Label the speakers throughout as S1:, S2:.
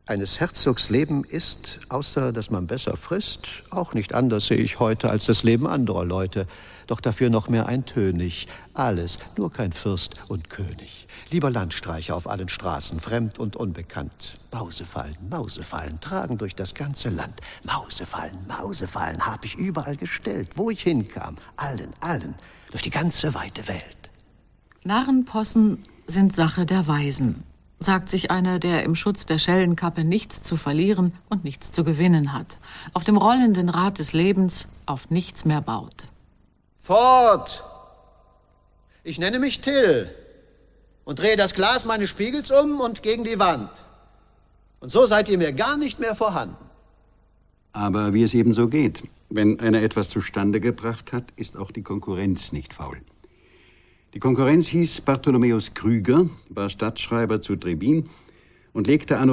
S1: Eines Herzogs Leben ist, außer dass man besser frisst, auch nicht anders, sehe ich heute, als das Leben anderer Leute. Doch dafür noch mehr eintönig. Alles, nur kein Fürst und König. Lieber Landstreicher auf allen Straßen, fremd und unbekannt. Mausefallen tragen durch das ganze Land. Mausefallen hab ich überall gestellt, wo ich hinkam. Allen, durch die ganze weite Welt.
S2: Narrenpossen sind Sache der Weisen, sagt sich einer, der im Schutz der Schellenkappe nichts zu verlieren und nichts zu gewinnen hat. Auf dem rollenden Rad des Lebens auf nichts mehr baut.
S1: Fort! Ich nenne mich Till und drehe das Glas meines Spiegels um und gegen die Wand. Und so seid ihr mir gar nicht mehr vorhanden.
S3: Aber wie es eben so geht, wenn einer etwas zustande gebracht hat, ist auch die Konkurrenz nicht faul. Die Konkurrenz hieß Bartholomäus Krüger, war Stadtschreiber zu Trebin und legte anno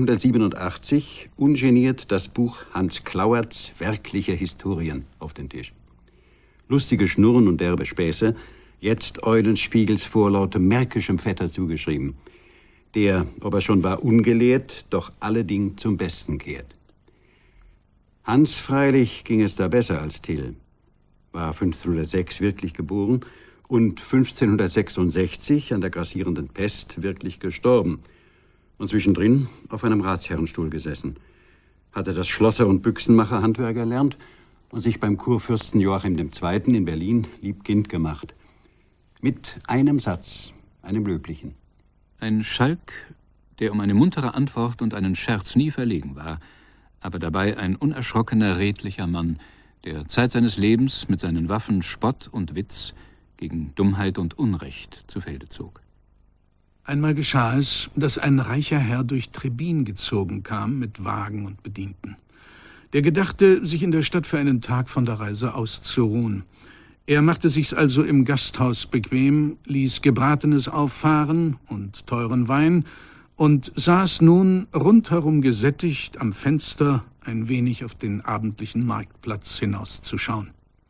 S3: 1587 ungeniert das Buch Hans Klauerts Werkliche Historien auf den Tisch. Lustige Schnurren und derbe Späße, jetzt Eulenspiegels vorlautem märkischem Vetter zugeschrieben, der, ob er schon war ungelehrt, doch alle Ding zum Besten kehrt. Hans freilich ging es da besser als Till, war 1506 wirklich geboren und 1566 an der grassierenden Pest wirklich gestorben und zwischendrin auf einem Ratsherrenstuhl gesessen, hatte das Schlosser- und Büchsenmacher-Handwerk erlernt und sich beim Kurfürsten Joachim II. In Berlin liebkind gemacht. Mit einem Satz, einem löblichen.
S4: Ein Schalk, der um eine muntere Antwort und einen Scherz nie verlegen war, aber dabei ein unerschrockener, redlicher Mann, der Zeit seines Lebens mit seinen Waffen Spott und Witz gegen Dummheit und Unrecht zu Felde zog.
S5: Einmal geschah es, dass ein reicher Herr durch Trebin gezogen kam mit Wagen und Bedienten. Der gedachte, sich in der Stadt für einen Tag von der Reise auszuruhen. Er machte sich's also im Gasthaus bequem, ließ Gebratenes auffahren und teuren Wein und saß nun rundherum gesättigt am Fenster, ein wenig auf den abendlichen Marktplatz hinauszuschauen.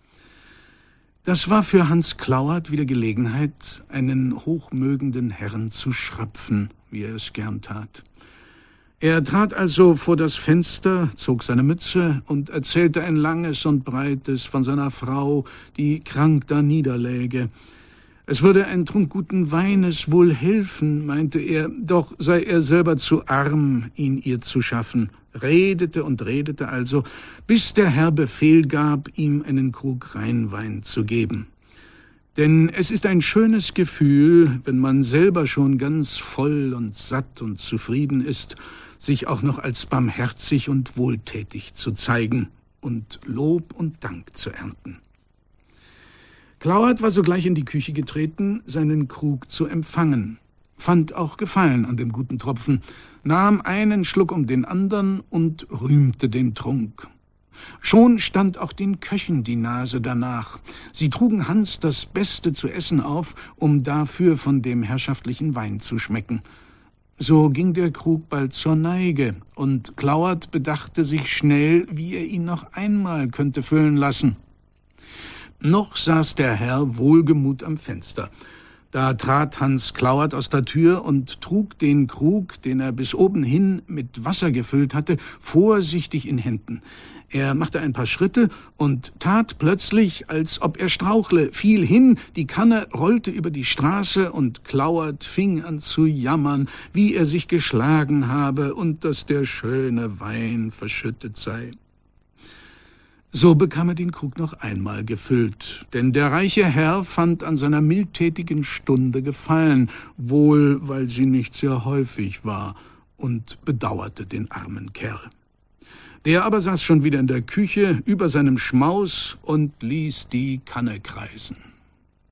S5: Das war für Hans Klauert wieder Gelegenheit, einen hochmögenden Herrn zu schröpfen, wie er es gern tat. Er trat also vor das Fenster, zog seine Mütze und erzählte ein langes und breites von seiner Frau, die krank da niederläge. Es würde ein Trunk guten Weines wohl helfen, meinte er, doch sei er selber zu arm, ihn ihr zu schaffen. Redete und redete also, bis der Herr Befehl gab, ihm einen Krug Rheinwein zu geben. Denn es ist ein schönes Gefühl, wenn man selber schon ganz voll und satt und zufrieden ist, sich auch noch als barmherzig und wohltätig zu zeigen und Lob und Dank zu ernten. Klauert war sogleich in die Küche getreten, seinen Krug zu empfangen, fand auch Gefallen an dem guten Tropfen, nahm einen Schluck um den andern und rühmte den Trunk. Schon stand auch den Köchen die Nase danach. Sie trugen Hans das Beste zu essen auf, um dafür von dem herrschaftlichen Wein zu schmecken. So ging der Krug bald zur Neige, und Klauert bedachte sich schnell, wie er ihn noch einmal könnte füllen lassen. Noch saß der Herr wohlgemut am Fenster. Da trat Hans Klauert aus der Tür und trug den Krug, den er bis oben hin mit Wasser gefüllt hatte, vorsichtig in Händen. Er machte ein paar Schritte und tat plötzlich, als ob er strauchle, fiel hin, die Kanne rollte über die Straße und Klauert fing an zu jammern, wie er sich geschlagen habe und dass der schöne Wein verschüttet sei. So bekam er den Krug noch einmal gefüllt, denn der reiche Herr fand an seiner mildtätigen Stunde Gefallen, wohl weil sie nicht sehr häufig war, und bedauerte den armen Kerl. Der aber saß schon wieder in der Küche über seinem Schmaus und ließ die Kanne kreisen.